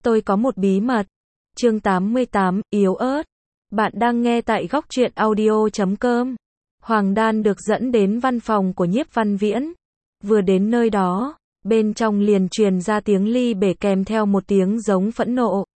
Tôi có một bí mật. Chương 88, yếu ớt. Bạn đang nghe tại góc truyện audio.com. Hoàng Đan được dẫn đến văn phòng của Nhiếp Văn Viễn. Vừa đến nơi đó, bên trong liền truyền ra tiếng ly bể kèm theo một tiếng giống phẫn nộ.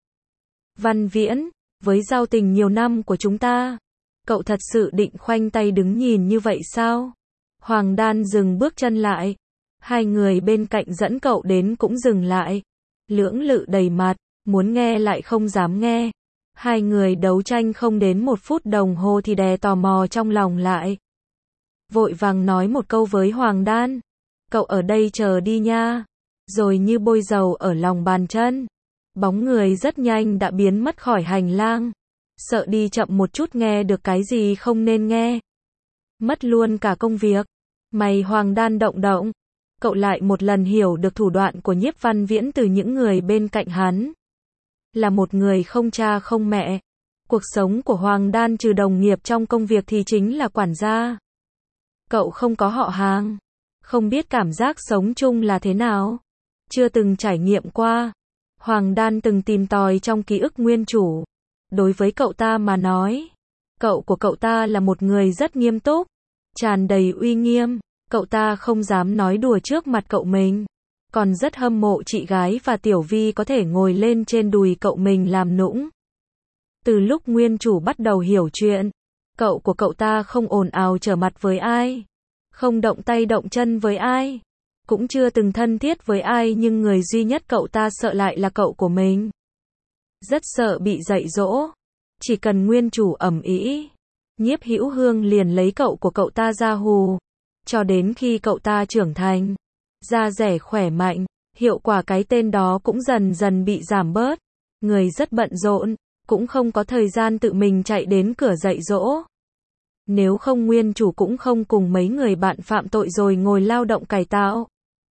Văn Viễn, với giao tình nhiều năm của chúng ta, cậu thật sự định khoanh tay đứng nhìn như vậy sao? Hoàng Đan dừng bước chân lại. Hai người bên cạnh dẫn cậu đến cũng dừng lại. Lưỡng lự đầy mặt, muốn nghe lại không dám nghe. Hai người đấu tranh không đến 1 phút đồng hồ thì đè tò mò trong lòng lại. Vội vàng nói một câu với Hoàng Đan. Cậu ở đây chờ đi nha. Rồi như bôi dầu ở lòng bàn chân. Bóng người rất nhanh đã biến mất khỏi hành lang. Sợ đi chậm một chút nghe được cái gì không nên nghe. Mất luôn cả công việc. Mày Hoàng Đan động động. Cậu lại một lần hiểu được thủ đoạn của Nhiếp Văn Viễn từ những người bên cạnh hắn. Là một người không cha không mẹ. Cuộc sống của Hoàng Đan trừ đồng nghiệp trong công việc thì chính là quản gia. Cậu không có họ hàng. Không biết cảm giác sống chung là thế nào. Chưa từng trải nghiệm qua. Hoàng Đan từng tìm tòi trong ký ức nguyên chủ. Đối với cậu ta mà nói, cậu của cậu ta là một người rất nghiêm túc, tràn đầy uy nghiêm. Cậu ta không dám nói đùa trước mặt cậu mình. Còn rất hâm mộ chị gái và Tiểu Vi có thể ngồi lên trên đùi cậu mình làm nũng. Từ lúc nguyên chủ bắt đầu hiểu chuyện, cậu của cậu ta không ồn ào trở mặt với ai, không động tay động chân với ai, cũng chưa từng thân thiết với ai, nhưng người duy nhất cậu ta sợ lại là cậu của mình. Rất sợ bị dạy dỗ. Chỉ cần nguyên chủ ầm ĩ, Nhiếp Hữu Hương liền lấy cậu của cậu ta ra hù. Cho đến khi cậu ta trưởng thành, da dẻ khỏe mạnh, hiệu quả cái tên đó cũng dần dần bị giảm bớt. Người rất bận rộn, cũng không có thời gian tự mình chạy đến cửa dạy dỗ. Nếu không nguyên chủ cũng không cùng mấy người bạn phạm tội rồi ngồi lao động cải tạo.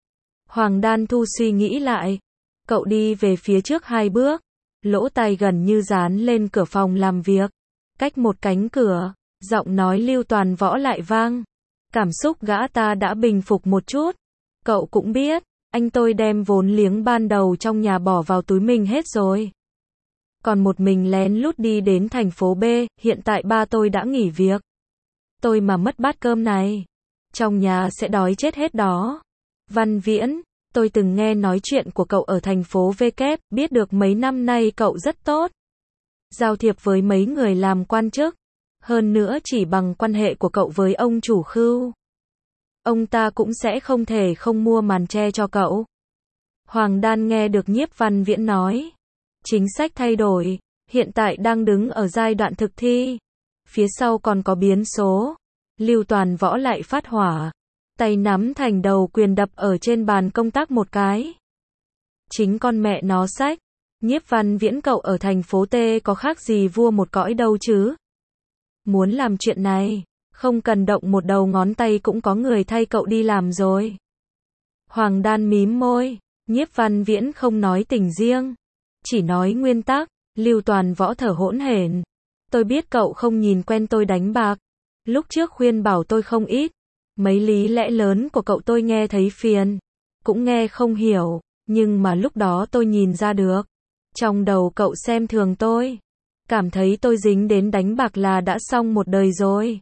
Hoàng Đan Thu suy nghĩ lại. Cậu đi về phía trước 2 bước, lỗ tai gần như dán lên cửa phòng làm việc. Cách một cánh cửa, giọng nói Lưu Toàn Võ lại vang. Cảm xúc gã ta đã bình phục một chút. Cậu cũng biết, anh tôi đem vốn liếng ban đầu trong nhà bỏ vào túi mình hết rồi. Còn một mình lén lút đi đến thành phố B, hiện tại ba tôi đã nghỉ việc. Tôi mà mất bát cơm này, trong nhà sẽ đói chết hết đó. Văn Viễn, tôi từng nghe nói chuyện của cậu ở thành phố V kép, biết được mấy năm nay cậu rất tốt. Giao thiệp với mấy người làm quan chức. Hơn nữa chỉ bằng quan hệ của cậu với ông chủ Khưu, ông ta cũng sẽ không thể không mua màn che cho cậu. Hoàng Đan nghe được Nhiếp Văn Viễn nói. Chính sách thay đổi, hiện tại đang đứng ở giai đoạn thực thi. Phía sau còn có biến số. Lưu Toàn Võ lại phát hỏa. Tay nắm thành đầu quyền đập ở trên bàn công tác một cái. Chính con mẹ nó sách. Nhiếp Văn Viễn cậu ở thành phố T có khác gì vua một cõi đâu chứ. Muốn làm chuyện này, không cần động một đầu ngón tay cũng có người thay cậu đi làm rồi. Hoàng Đan mím môi. Nhiếp Văn Viễn không nói tình riêng, chỉ nói nguyên tắc. Lưu Toàn Võ thở hổn hển. Tôi biết cậu không nhìn quen tôi đánh bạc. Lúc trước khuyên bảo tôi không ít. Mấy lý lẽ lớn của cậu tôi nghe thấy phiền, cũng nghe không hiểu. Nhưng mà lúc đó tôi nhìn ra được. Trong đầu cậu xem thường tôi. Cảm thấy tôi dính đến đánh bạc là đã xong một đời rồi.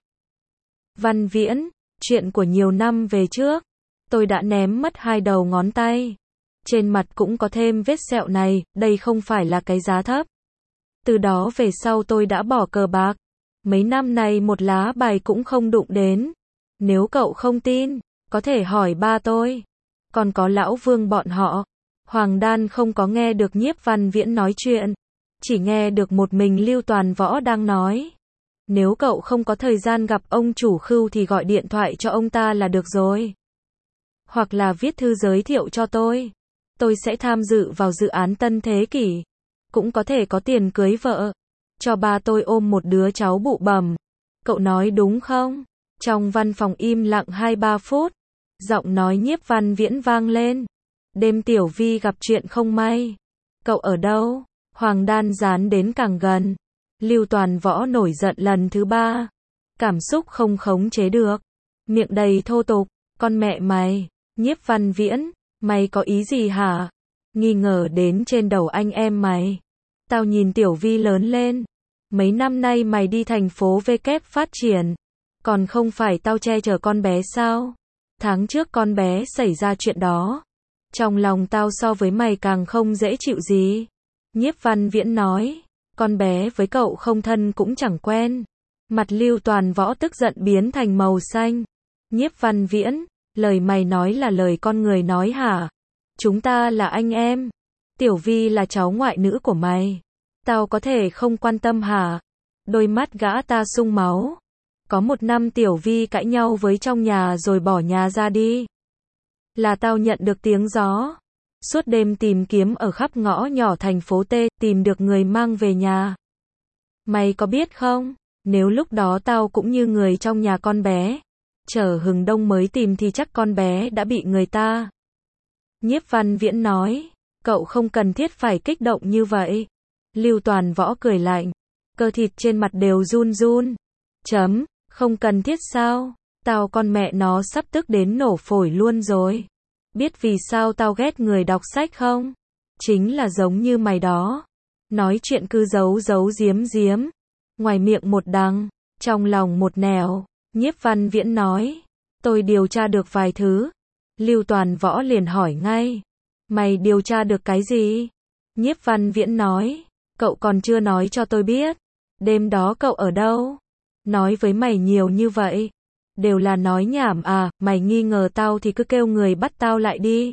Văn Viễn, chuyện của nhiều năm về trước, tôi đã ném mất 2 đầu ngón tay. Trên mặt cũng có thêm vết sẹo này, đây không phải là cái giá thấp. Từ đó về sau tôi đã bỏ cờ bạc. Mấy năm nay một lá bài cũng không đụng đến. Nếu cậu không tin, có thể hỏi ba tôi. Còn có lão Vương bọn họ. Hoàng Đan không có nghe được Nhiếp Văn Viễn nói chuyện. Chỉ nghe được một mình Lưu Toàn Võ đang nói. Nếu cậu không có thời gian gặp ông chủ Khưu thì gọi điện thoại cho ông ta là được rồi. Hoặc là viết thư giới thiệu cho tôi. Tôi sẽ tham dự vào dự án Tân Thế Kỷ. Cũng có thể có tiền cưới vợ. Cho ba tôi ôm một đứa cháu bụ bẩm. Cậu nói đúng không? Trong văn phòng im lặng 2-3 phút. Giọng nói Nhiếp Văn Viễn vang lên. Đêm Tiểu Vi gặp chuyện không may. Cậu ở đâu? Hoàng Đan dán đến càng gần. Lưu Toàn Võ nổi giận lần thứ 3. Cảm xúc không khống chế được. Miệng đầy thô tục. Con mẹ mày. Nhiếp Văn Viễn, mày có ý gì hả? nghi ngờ đến trên đầu anh em mày. Tao nhìn Tiểu Vi lớn lên. Mấy năm nay mày đi thành phố V kép phát triển. Còn không phải tao che chở con bé sao? Tháng trước con bé xảy ra chuyện đó. Trong lòng tao so với mày càng không dễ chịu gì. Nhiếp Văn Viễn nói. Con bé với cậu không thân cũng chẳng quen. Mặt Lưu Toàn Võ tức giận biến thành màu xanh. Nhiếp Văn Viễn, lời mày nói là lời con người nói hả? Chúng ta là anh em. Tiểu Vi là cháu ngoại nữ của mày. Tao có thể không quan tâm hả? Đôi mắt gã ta sung máu. Có một năm Tiểu Vi cãi nhau với trong nhà rồi bỏ nhà ra đi. Là tao nhận được tiếng gió. Suốt đêm tìm kiếm ở khắp ngõ nhỏ thành phố T, tìm được người mang về nhà. Mày có biết không? Nếu lúc đó tao cũng như người trong nhà con bé, chờ hừng đông mới tìm thì chắc con bé đã bị người ta. Nhiếp Văn Viễn nói, cậu không cần thiết phải kích động như vậy. Lưu Toàn Võ cười lạnh, cơ thịt trên mặt đều run run. Không cần thiết sao? Tao con mẹ nó sắp tức đến nổ phổi luôn rồi. Biết vì sao tao ghét người đọc sách không? Chính là giống như mày đó. Nói chuyện cứ giấu giấu giếm giếm. Ngoài miệng một đằng, trong lòng một nẻo. Nhiếp Văn Viễn nói, tôi điều tra được vài thứ. Lưu Toàn Võ liền hỏi ngay, mày điều tra được cái gì? Nhiếp Văn Viễn nói, cậu còn chưa nói cho tôi biết. Đêm đó cậu ở đâu? Nói với mày nhiều như vậy. Đều là nói nhảm à, mày nghi ngờ tao thì cứ kêu người bắt tao lại đi.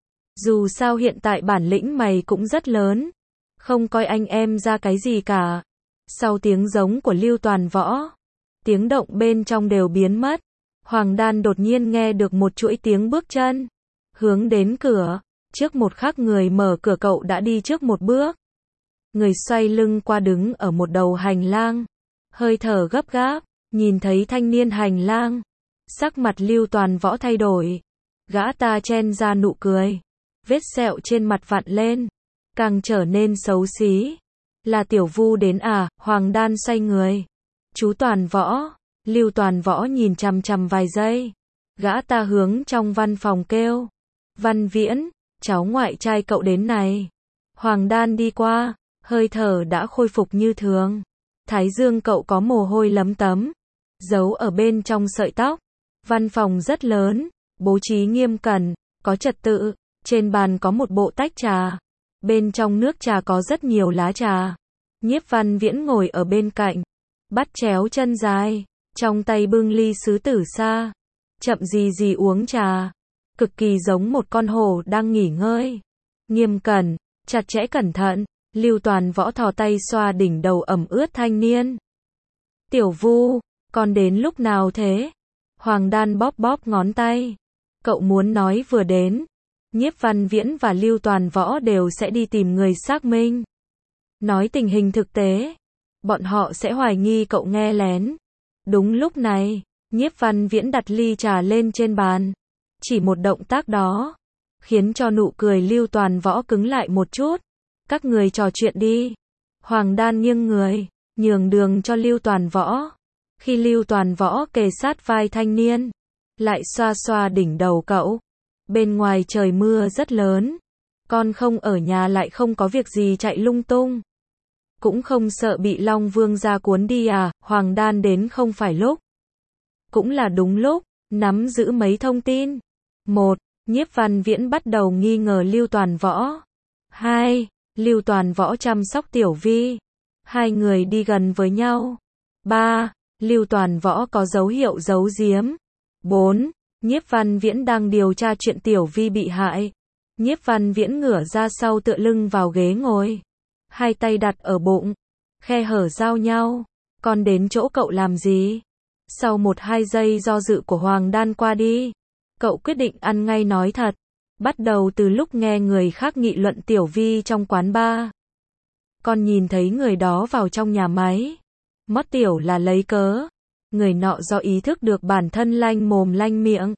Dù sao hiện tại bản lĩnh mày cũng rất lớn. Không coi anh em ra cái gì cả. Sau tiếng giống của Lưu Toàn Võ, tiếng động bên trong đều biến mất. Hoàng Đan đột nhiên nghe được một chuỗi tiếng bước chân. Hướng đến cửa. Trước một khắc người mở cửa cậu đã đi trước một bước. Người xoay lưng qua đứng ở một đầu hành lang. Hơi thở gấp gáp. Nhìn thấy thanh niên hành lang. Sắc mặt Lưu Toàn Võ thay đổi. Gã ta chen ra nụ cười. Vết sẹo trên mặt vặn lên. Càng trở nên xấu xí. Là Tiểu Vu đến à? Hoàng Đan xoay người. Chú Toàn Võ. Lưu Toàn Võ nhìn chằm chằm vài giây. Gã ta hướng trong văn phòng kêu. Văn Viễn, cháu ngoại trai cậu đến này. Hoàng Đan đi qua. Hơi thở đã khôi phục như thường. Thái dương cậu có mồ hôi lấm tấm. Giấu ở bên trong sợi tóc. Văn phòng rất lớn. Bố trí nghiêm cẩn. Có trật tự. Trên bàn có một bộ tách trà. Bên trong nước trà có rất nhiều lá trà. Nhiếp Văn Viễn ngồi ở bên cạnh. Bắt chéo chân dài. Trong tay bưng ly sứ tử sa. Chậm gì gì uống trà. Cực kỳ giống một con hổ đang nghỉ ngơi. Nghiêm cẩn. Chặt chẽ cẩn thận. Lưu Toàn Võ thò tay xoa đỉnh đầu ẩm ướt thanh niên. Tiểu Vu, con đến lúc nào thế? Hoàng Đan bóp bóp ngón tay. Cậu muốn nói vừa đến. Nhiếp Văn Viễn và Lưu Toàn Võ đều sẽ đi tìm người xác minh. Nói tình hình thực tế. Bọn họ sẽ hoài nghi cậu nghe lén. Đúng lúc này, Nhiếp Văn Viễn đặt ly trà lên trên bàn. Chỉ một động tác đó, khiến cho nụ cười Lưu Toàn Võ cứng lại một chút. Các người trò chuyện đi. Hoàng Đan nghiêng người, nhường đường cho Lưu Toàn Võ. Khi Lưu Toàn Võ kề sát vai thanh niên, lại xoa xoa đỉnh đầu cậu. Bên ngoài trời mưa rất lớn. Con không ở nhà lại không có việc gì chạy lung tung. Cũng không sợ bị Long Vương gia cuốn đi à? Hoàng Đan đến không phải lúc. Cũng là đúng lúc, nắm giữ mấy thông tin. 1. Nhiếp Văn Viễn bắt đầu nghi ngờ Lưu Toàn Võ. 2. Lưu Toàn Võ chăm sóc Tiểu Vi. Hai người đi gần với nhau. 3. Lưu Toàn Võ có dấu hiệu giấu giếm. 4. Nhiếp Văn Viễn đang điều tra chuyện Tiểu Vi bị hại. Nhiếp Văn Viễn ngửa ra sau tựa lưng vào ghế ngồi. Hai tay đặt ở bụng. Khe hở giao nhau. Con đến chỗ cậu làm gì? Sau 1-2 giây do dự của Hoàng Đan qua đi. Cậu quyết định ăn ngay nói thật. Bắt đầu từ lúc nghe người khác nghị luận Tiểu Vi trong quán bar. Con nhìn thấy người đó vào trong nhà máy. Mót Tiểu là lấy cớ. Người nọ do ý thức được bản thân lanh mồm lanh miệng.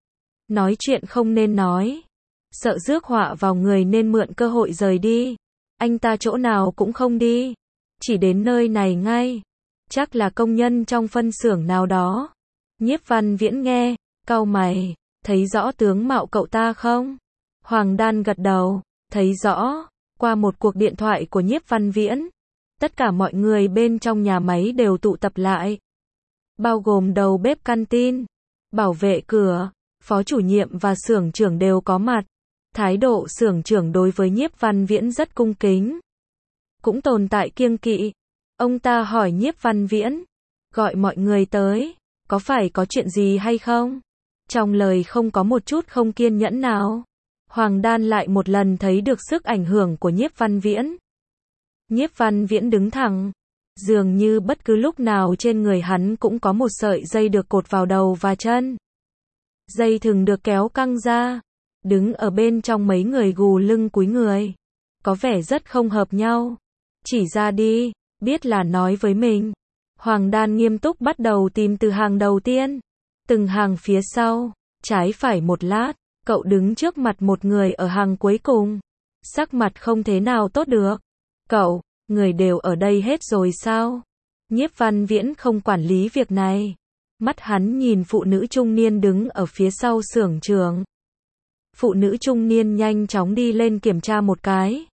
Nói chuyện không nên nói. Sợ rước họa vào người nên mượn cơ hội rời đi. Anh ta chỗ nào cũng không đi. Chỉ đến nơi này ngay. Chắc là công nhân trong phân xưởng nào đó. Nhiếp Văn Viễn nghe, cau mày. Thấy rõ tướng mạo cậu ta không? Hoàng Đan gật đầu. Thấy rõ, qua một cuộc điện thoại của Nhiếp Văn Viễn, tất cả mọi người bên trong nhà máy đều tụ tập lại. Bao gồm đầu bếp canteen, bảo vệ cửa, phó chủ nhiệm và xưởng trưởng đều có mặt. Thái độ xưởng trưởng đối với Nhiếp Văn Viễn rất cung kính. Cũng tồn tại kiêng kỵ. Ông ta hỏi Nhiếp Văn Viễn, gọi mọi người tới, có phải có chuyện gì hay không? Trong lời không có một chút không kiên nhẫn nào. Hoàng Đan lại một lần thấy được sức ảnh hưởng của Nhiếp Văn Viễn. Nhiếp Văn Viễn đứng thẳng, dường như bất cứ lúc nào trên người hắn cũng có một sợi dây được cột vào đầu và chân. Dây thừng được kéo căng ra, đứng ở bên trong mấy người gù lưng cúi người, có vẻ rất không hợp nhau. Chỉ ra đi, biết là nói với mình. Hoàng Đan nghiêm túc bắt đầu tìm từ hàng đầu tiên, từng hàng phía sau, trái phải một lát, cậu đứng trước mặt một người ở hàng cuối cùng. Sắc mặt không thế nào tốt được. Cậu, người đều ở đây hết rồi sao? Nhiếp Văn Viễn không quản lý việc này. Mắt hắn nhìn phụ nữ trung niên đứng ở phía sau xưởng trưởng. Phụ nữ trung niên nhanh chóng đi lên kiểm tra một cái.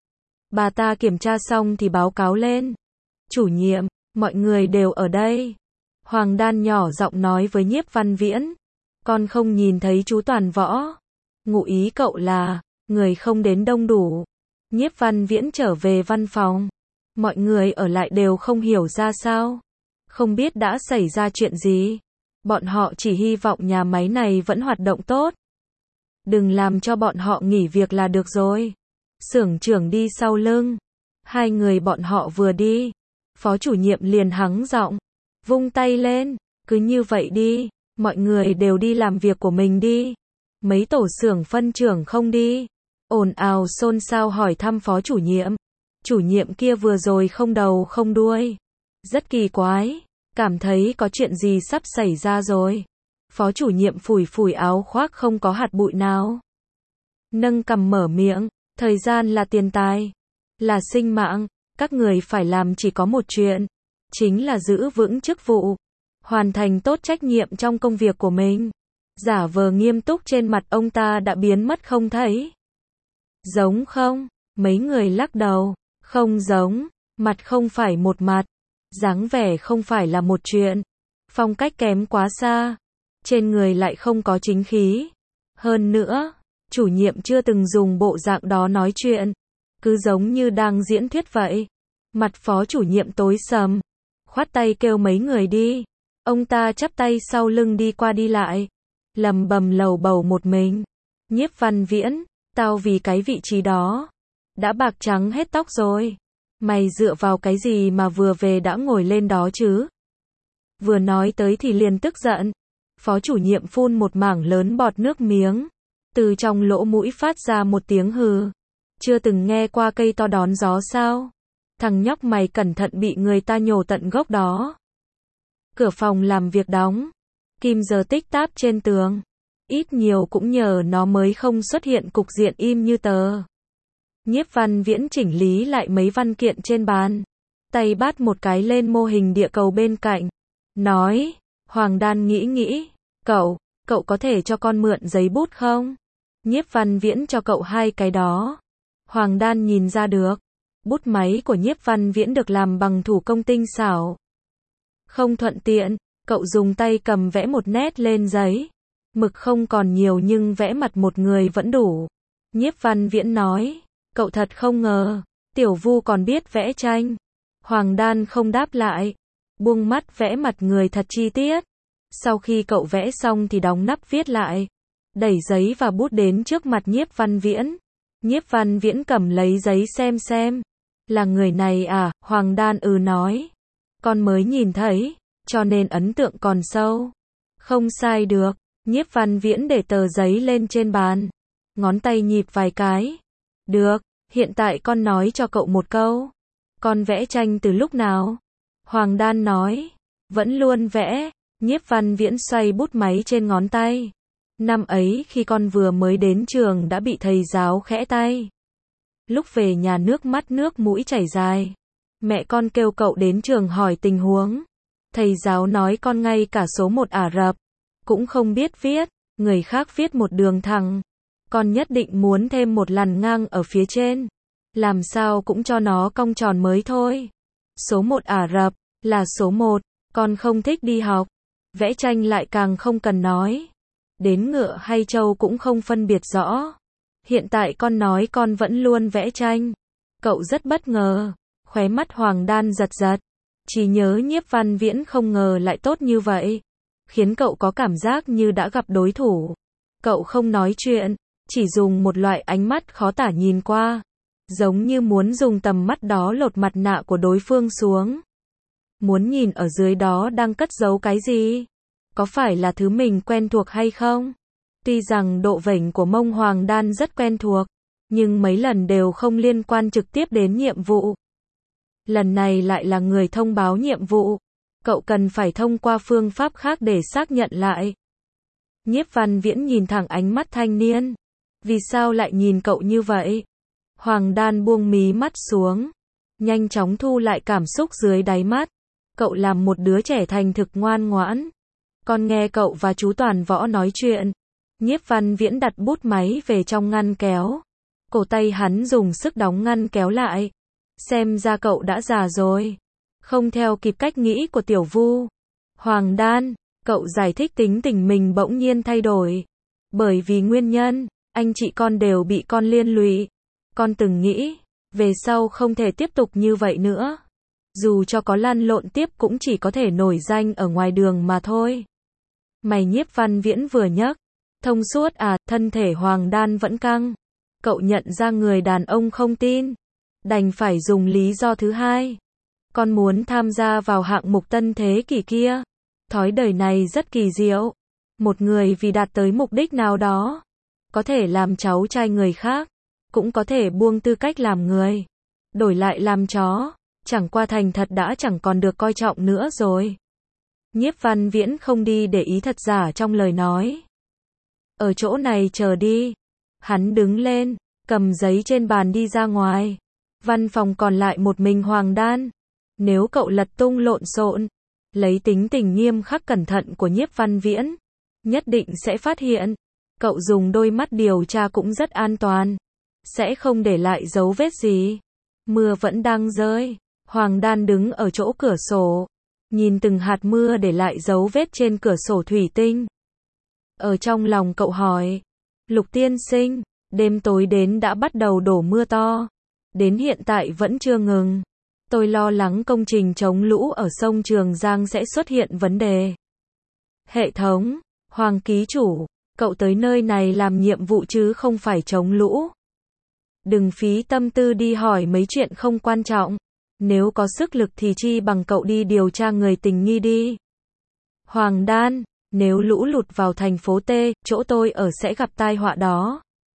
Bà ta kiểm tra xong thì báo cáo lên. Chủ nhiệm, mọi người đều ở đây. Hoàng Đan nhỏ giọng nói với Nhiếp Văn Viễn. Con không nhìn thấy chú Toàn Võ. Ngụ ý cậu là, người không đến đông đủ. Nhiếp Văn Viễn trở về văn phòng. Mọi người ở lại đều không hiểu ra sao. Không biết đã xảy ra chuyện gì. Bọn họ chỉ hy vọng nhà máy này vẫn hoạt động tốt. Đừng làm cho bọn họ nghỉ việc là được rồi. Xưởng trưởng đi sau lưng. Hai người bọn họ vừa đi. Phó chủ nhiệm liền hắng giọng. Vung tay lên. Cứ như vậy đi. Mọi người đều đi làm việc của mình đi. Mấy tổ xưởng phân trưởng không đi. Ồn ào xôn xao hỏi thăm phó chủ nhiệm. Chủ nhiệm kia vừa rồi không đầu không đuôi. Rất kỳ quái. Cảm thấy có chuyện gì sắp xảy ra rồi. Phó chủ nhiệm phủi phủi áo khoác không có hạt bụi nào. Nâng cằm mở miệng. Thời gian là tiền tài. Là sinh mạng. Các người phải làm chỉ có một chuyện. Chính là giữ vững chức vụ. Hoàn thành tốt trách nhiệm trong công việc của mình. Giả vờ nghiêm túc trên mặt ông ta đã biến mất không thấy. Giống không? Mấy người lắc đầu. Không giống. Mặt không phải một mặt. Dáng vẻ không phải là một chuyện. Phong cách kém quá xa. Trên người lại không có chính khí. Hơn nữa, chủ nhiệm chưa từng dùng bộ dạng đó nói chuyện. Cứ giống như đang diễn thuyết vậy. Mặt phó chủ nhiệm tối sầm. Khoát tay kêu mấy người đi. Ông ta chắp tay sau lưng đi qua đi lại. Lầm bầm lầu bầu một mình. Nhiếp Văn Viễn, tao vì cái vị trí đó. Đã bạc trắng hết tóc rồi. Mày dựa vào cái gì mà vừa về đã ngồi lên đó chứ? Vừa nói tới thì liền tức giận. Phó chủ nhiệm phun một mảng lớn bọt nước miếng. Từ trong lỗ mũi phát ra một tiếng hừ. Chưa từng nghe qua cây to đón gió sao? Thằng nhóc mày cẩn thận bị người ta nhổ tận gốc đó. Cửa phòng làm việc đóng. Kim giờ tích táp trên tường. Ít nhiều cũng nhờ nó mới không xuất hiện cục diện im như tờ. Nhiếp Văn Viễn chỉnh lý lại mấy văn kiện trên bàn. Tay bắt một cái lên mô hình địa cầu bên cạnh. Nói, Hoàng Đan nghĩ. Cậu có thể cho con mượn giấy bút không? Nhiếp Văn Viễn cho cậu hai cái đó. Hoàng Đan nhìn ra được. Bút máy của Nhiếp Văn Viễn được làm bằng thủ công tinh xảo. Không thuận tiện, cậu dùng tay cầm vẽ một nét lên giấy. Mực không còn nhiều nhưng vẽ mặt một người vẫn đủ. Nhiếp Văn Viễn nói, cậu thật không ngờ, Tiểu Vu còn biết vẽ tranh. Hoàng Đan không đáp lại, buông mắt vẽ mặt người thật chi tiết. Sau khi cậu vẽ xong thì đóng nắp viết lại, đẩy giấy và bút đến trước mặt Nhiếp Văn Viễn. Nhiếp Văn Viễn cầm lấy giấy xem. Là người này à? Hoàng Đan nói. Con mới nhìn thấy, cho nên ấn tượng còn sâu. Không sai được. Nhiếp Văn Viễn để tờ giấy lên trên bàn. Ngón tay nhịp vài cái. Được, hiện tại con nói cho cậu một câu. Con vẽ tranh từ lúc nào? Hoàng Đan nói. Vẫn luôn vẽ. Nhiếp Văn Viễn xoay bút máy trên ngón tay. Năm ấy khi con vừa mới đến trường đã bị thầy giáo khẽ tay. Lúc về nhà nước mắt nước mũi chảy dài. Mẹ con kêu cậu đến trường hỏi tình huống. Thầy giáo nói con ngay cả số 1 Ả Rập cũng không biết viết, người khác viết một đường thẳng. con nhất định muốn thêm một lằn ngang ở phía trên. Làm sao cũng cho nó cong tròn mới thôi. Số 1 Ả Rập, là số 1, con không thích đi học. Vẽ tranh lại càng không cần nói. Đến ngựa hay trâu cũng không phân biệt rõ. Hiện tại con nói con vẫn luôn vẽ tranh. Cậu rất bất ngờ. Khóe mắt Hoàng Đan giật giật. Chỉ nhớ Nhiếp Văn Viễn không ngờ lại tốt như vậy. Khiến cậu có cảm giác như đã gặp đối thủ. Cậu không nói chuyện, chỉ dùng một loại ánh mắt khó tả nhìn qua. Giống như muốn dùng tầm mắt đó lột mặt nạ của đối phương xuống. Muốn nhìn ở dưới đó đang cất giấu cái gì? Có phải là thứ mình quen thuộc hay không? Tuy rằng độ vểnh của mông Hoàng Đan rất quen thuộc, nhưng mấy lần đều không liên quan trực tiếp đến nhiệm vụ. Lần này lại là người thông báo nhiệm vụ. Cậu cần phải thông qua phương pháp khác để xác nhận lại. Nhiếp Văn Viễn nhìn thẳng ánh mắt thanh niên. Vì sao lại nhìn cậu như vậy? Hoàng Đan buông mí mắt xuống. Nhanh chóng thu lại cảm xúc dưới đáy mắt. Cậu làm một đứa trẻ thành thực ngoan ngoãn. Con nghe cậu và chú Toàn Võ nói chuyện. Nhiếp Văn Viễn đặt bút máy về trong ngăn kéo. Cổ tay hắn dùng sức đóng ngăn kéo lại. Xem ra cậu đã già rồi. Không theo kịp cách nghĩ của Tiểu Vu. Hoàng Đan, cậu giải thích tính tình mình bỗng nhiên thay đổi. Bởi vì nguyên nhân, anh chị con đều bị con liên lụy. Con từng nghĩ, về sau không thể tiếp tục như vậy nữa. Dù cho có lăn lộn tiếp cũng chỉ có thể nổi danh ở ngoài đường mà thôi. Mày Nhiếp Văn Viễn vừa nhấc. Thông suốt à, thân thể Hoàng Đan vẫn căng. Cậu nhận ra người đàn ông không tin. Đành phải dùng lý do thứ hai. Con muốn tham gia vào hạng mục tân thế kỷ kia. Thói đời này rất kỳ diệu. Một người vì đạt tới mục đích nào đó, có thể làm cháu trai người khác, cũng có thể buông tư cách làm người, đổi lại làm chó, chẳng qua thành thật đã chẳng còn được coi trọng nữa rồi. Nhiếp Văn Viễn không đi để ý thật giả trong lời nói. Ở chỗ này chờ đi. Hắn đứng lên, cầm giấy trên bàn đi ra ngoài. Văn phòng còn lại một mình Hoàng Đan. Nếu cậu lật tung lộn xộn, lấy tính tình nghiêm khắc cẩn thận của Nhiếp Văn Viễn, nhất định sẽ phát hiện. Cậu dùng đôi mắt điều tra cũng rất an toàn. Sẽ không để lại dấu vết gì. Mưa vẫn đang rơi. Hoàng Đan đứng ở chỗ cửa sổ. Nhìn từng hạt mưa để lại dấu vết trên cửa sổ thủy tinh. Ở trong lòng cậu hỏi. Lục tiên sinh, đêm tối đến đã bắt đầu đổ mưa to. Đến hiện tại vẫn chưa ngừng. Tôi lo lắng công trình chống lũ ở sông Trường Giang sẽ xuất hiện vấn đề. Hệ thống, Hoàng ký chủ, cậu tới nơi này làm nhiệm vụ chứ không phải chống lũ. Đừng phí tâm tư đi hỏi mấy chuyện không quan trọng. Nếu có sức lực thì chi bằng cậu đi điều tra người tình nghi đi. Hoàng Đan, nếu lũ lụt vào thành phố T, chỗ tôi ở sẽ gặp tai họa đó.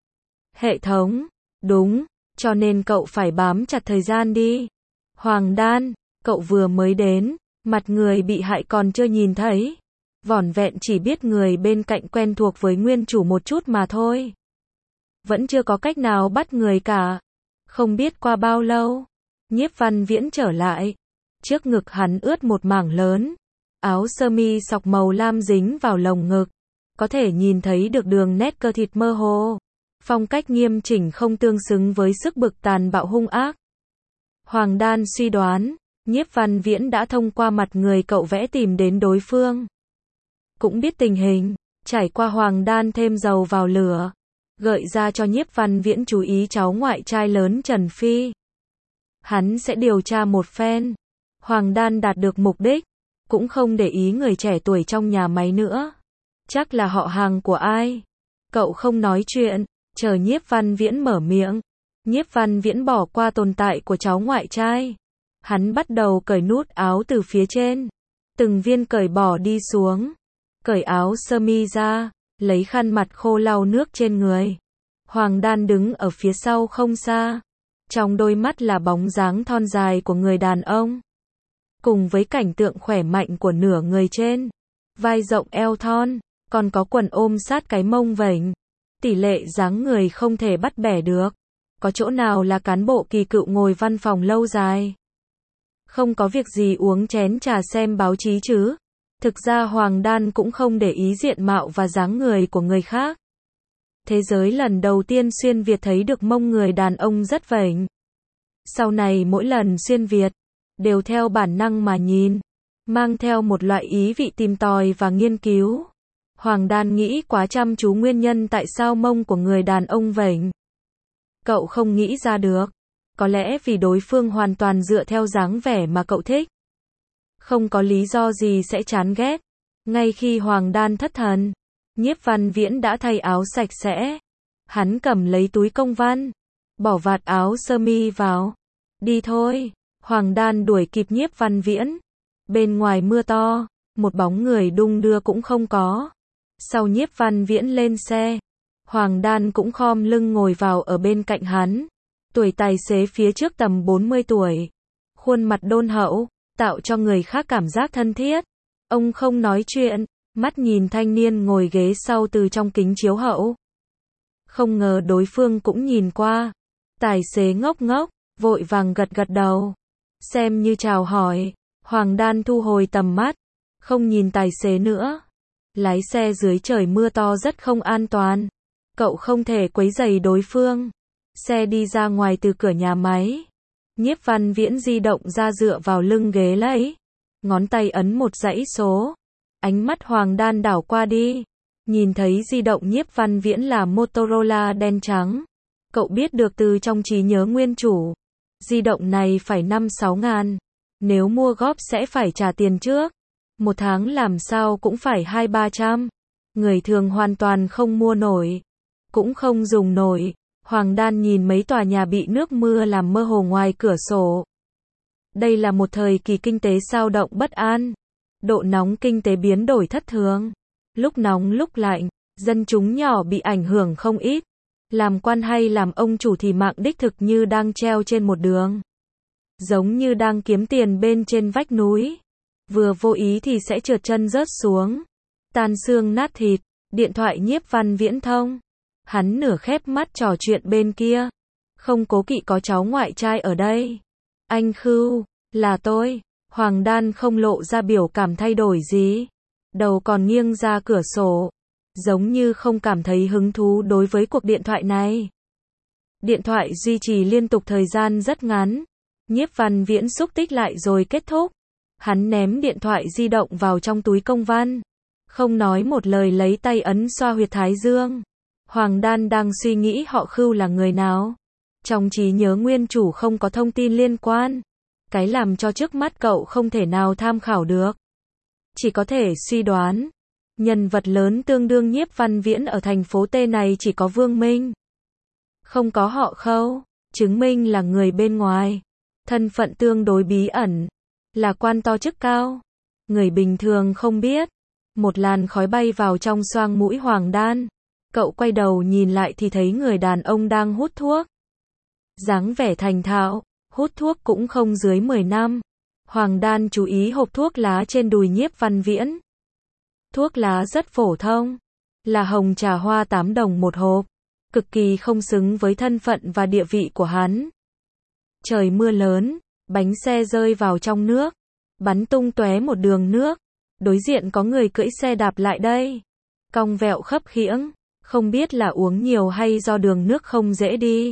Hệ thống, đúng, cho nên cậu phải bám chặt thời gian đi. Hoàng Đan, cậu vừa mới đến, mặt người bị hại còn chưa nhìn thấy. Vỏn vẹn chỉ biết người bên cạnh quen thuộc với nguyên chủ một chút mà thôi. Vẫn chưa có cách nào bắt người cả. Không biết qua bao lâu, Nhiếp Văn Viễn trở lại. Trước ngực hắn ướt một mảng lớn. Áo sơ mi sọc màu lam dính vào lồng ngực. Có thể nhìn thấy được đường nét cơ thịt mơ hồ. Phong cách nghiêm chỉnh không tương xứng với sức bực tàn bạo hung ác. Hoàng Đan suy đoán, Nhiếp Văn Viễn đã thông qua mặt người cậu vẽ tìm đến đối phương. Cũng biết tình hình, trải qua Hoàng Đan thêm dầu vào lửa, gợi ra cho Nhiếp Văn Viễn chú ý cháu ngoại trai lớn Trần Phi. Hắn sẽ điều tra một phen. Hoàng Đan đạt được mục đích, cũng không để ý người trẻ tuổi trong nhà máy nữa. Chắc là họ hàng của ai. Cậu không nói chuyện, chờ Nhiếp Văn Viễn mở miệng. Nhiếp Văn Viễn bỏ qua tồn tại của cháu ngoại trai. Hắn bắt đầu cởi nút áo từ phía trên. Từng viên cởi bỏ đi xuống. Cởi áo sơ mi ra, lấy khăn mặt khô lau nước trên người. Hoàng Đan đứng ở phía sau không xa. Trong đôi mắt là bóng dáng thon dài của người đàn ông. Cùng với cảnh tượng khỏe mạnh của nửa người trên. Vai rộng eo thon, còn có quần ôm sát cái mông vểnh. Tỷ lệ dáng người không thể bắt bẻ được. Có chỗ nào là cán bộ kỳ cựu ngồi văn phòng lâu dài. Không có việc gì uống chén trà xem báo chí chứ. Thực ra Hoàng Đan cũng không để ý diện mạo và dáng người của người khác. Thế giới lần đầu tiên xuyên Việt thấy được mông người đàn ông rất vểnh. Sau này mỗi lần xuyên Việt, đều theo bản năng mà nhìn, mang theo một loại ý vị tìm tòi và nghiên cứu. Hoàng Đan nghĩ quá chăm chú nguyên nhân tại sao mông của người đàn ông vểnh. Cậu không nghĩ ra được. Có lẽ vì đối phương hoàn toàn dựa theo dáng vẻ mà cậu thích. Không có lý do gì sẽ chán ghét. Ngay khi Hoàng Đan thất thần, Nhiếp Văn Viễn đã thay áo sạch sẽ. Hắn cầm lấy túi công văn, bỏ vạt áo sơ mi vào. Đi thôi. Hoàng Đan đuổi kịp Nhiếp Văn Viễn. Bên ngoài mưa to, một bóng người đung đưa cũng không có. Sau Nhiếp Văn Viễn lên xe, Hoàng Đan cũng khom lưng ngồi vào ở bên cạnh hắn. Tuổi tài xế phía trước tầm 40 tuổi. Khuôn mặt đôn hậu, tạo cho người khác cảm giác thân thiết. Ông không nói chuyện, mắt nhìn thanh niên ngồi ghế sau từ trong kính chiếu hậu. Không ngờ đối phương cũng nhìn qua. Tài xế ngốc ngốc, vội vàng gật gật đầu. Xem như chào hỏi, Hoàng Đan thu hồi tầm mắt, không nhìn tài xế nữa. Lái xe dưới trời mưa to rất không an toàn. Cậu không thể quấy rầy đối phương. Xe đi ra ngoài từ cửa nhà máy. Nhiếp Văn Viễn di động ra dựa vào lưng ghế lấy. Ngón tay ấn một dãy số. Ánh mắt Hoàng Đan đảo qua đi. Nhìn thấy di động Nhiếp Văn Viễn là Motorola đen trắng. Cậu biết được từ trong trí nhớ nguyên chủ. Di động này phải 5-6 ngàn. Nếu mua góp sẽ phải trả tiền trước. Một tháng làm sao cũng phải 200-300. Người thường hoàn toàn không mua nổi. Cũng không dùng nổi. Hoàng Đan nhìn mấy tòa nhà bị nước mưa làm mơ hồ ngoài cửa sổ. Đây là một thời kỳ kinh tế xao động bất an. Độ nóng kinh tế biến đổi thất thường. Lúc nóng lúc lạnh, dân chúng nhỏ bị ảnh hưởng không ít. Làm quan hay làm ông chủ thì mạng đích thực như đang treo trên một đường. Giống như đang kiếm tiền bên trên vách núi. Vừa vô ý thì sẽ trượt chân rớt xuống. Tan xương nát thịt. Điện thoại Nhiếp Văn Viễn thông. Hắn nửa khép mắt trò chuyện bên kia. Không cố kỵ có cháu ngoại trai ở đây. Anh Khưu, là tôi. Hoàng Đan không lộ ra biểu cảm thay đổi gì. Đầu còn nghiêng ra cửa sổ. Giống như không cảm thấy hứng thú đối với cuộc điện thoại này. Điện thoại duy trì liên tục thời gian rất ngắn. Nhiếp Văn Viễn xúc tích lại rồi kết thúc. Hắn ném điện thoại di động vào trong túi công văn. Không nói một lời lấy tay ấn xoa huyệt thái dương. Hoàng Đan đang suy nghĩ họ Khưu là người nào. Trong trí nhớ nguyên chủ không có thông tin liên quan. Cái làm cho trước mắt cậu không thể nào tham khảo được. Chỉ có thể suy đoán. Nhân vật lớn tương đương Nhiếp Văn Viễn ở thành phố T này chỉ có Vương Minh. Không có họ Khâu. Chứng minh là người bên ngoài. Thân phận tương đối bí ẩn. Là quan to chức cao. Người bình thường không biết. Một làn khói bay vào trong xoang mũi Hoàng Đan. Cậu quay đầu nhìn lại thì thấy người đàn ông đang hút thuốc. Dáng vẻ thành thạo, hút thuốc cũng không dưới 10 năm. Hoàng Đan chú ý hộp thuốc lá trên đùi Nhiếp Văn Viễn. Thuốc lá rất phổ thông, là hồng trà hoa 8 đồng một hộp, cực kỳ không xứng với thân phận và địa vị của hắn. Trời mưa lớn, bánh xe rơi vào trong nước, bắn tung tóe một đường nước. Đối diện có người cưỡi xe đạp lại đây, cong vẹo khấp khiễng, không biết là uống nhiều hay do đường nước không dễ đi.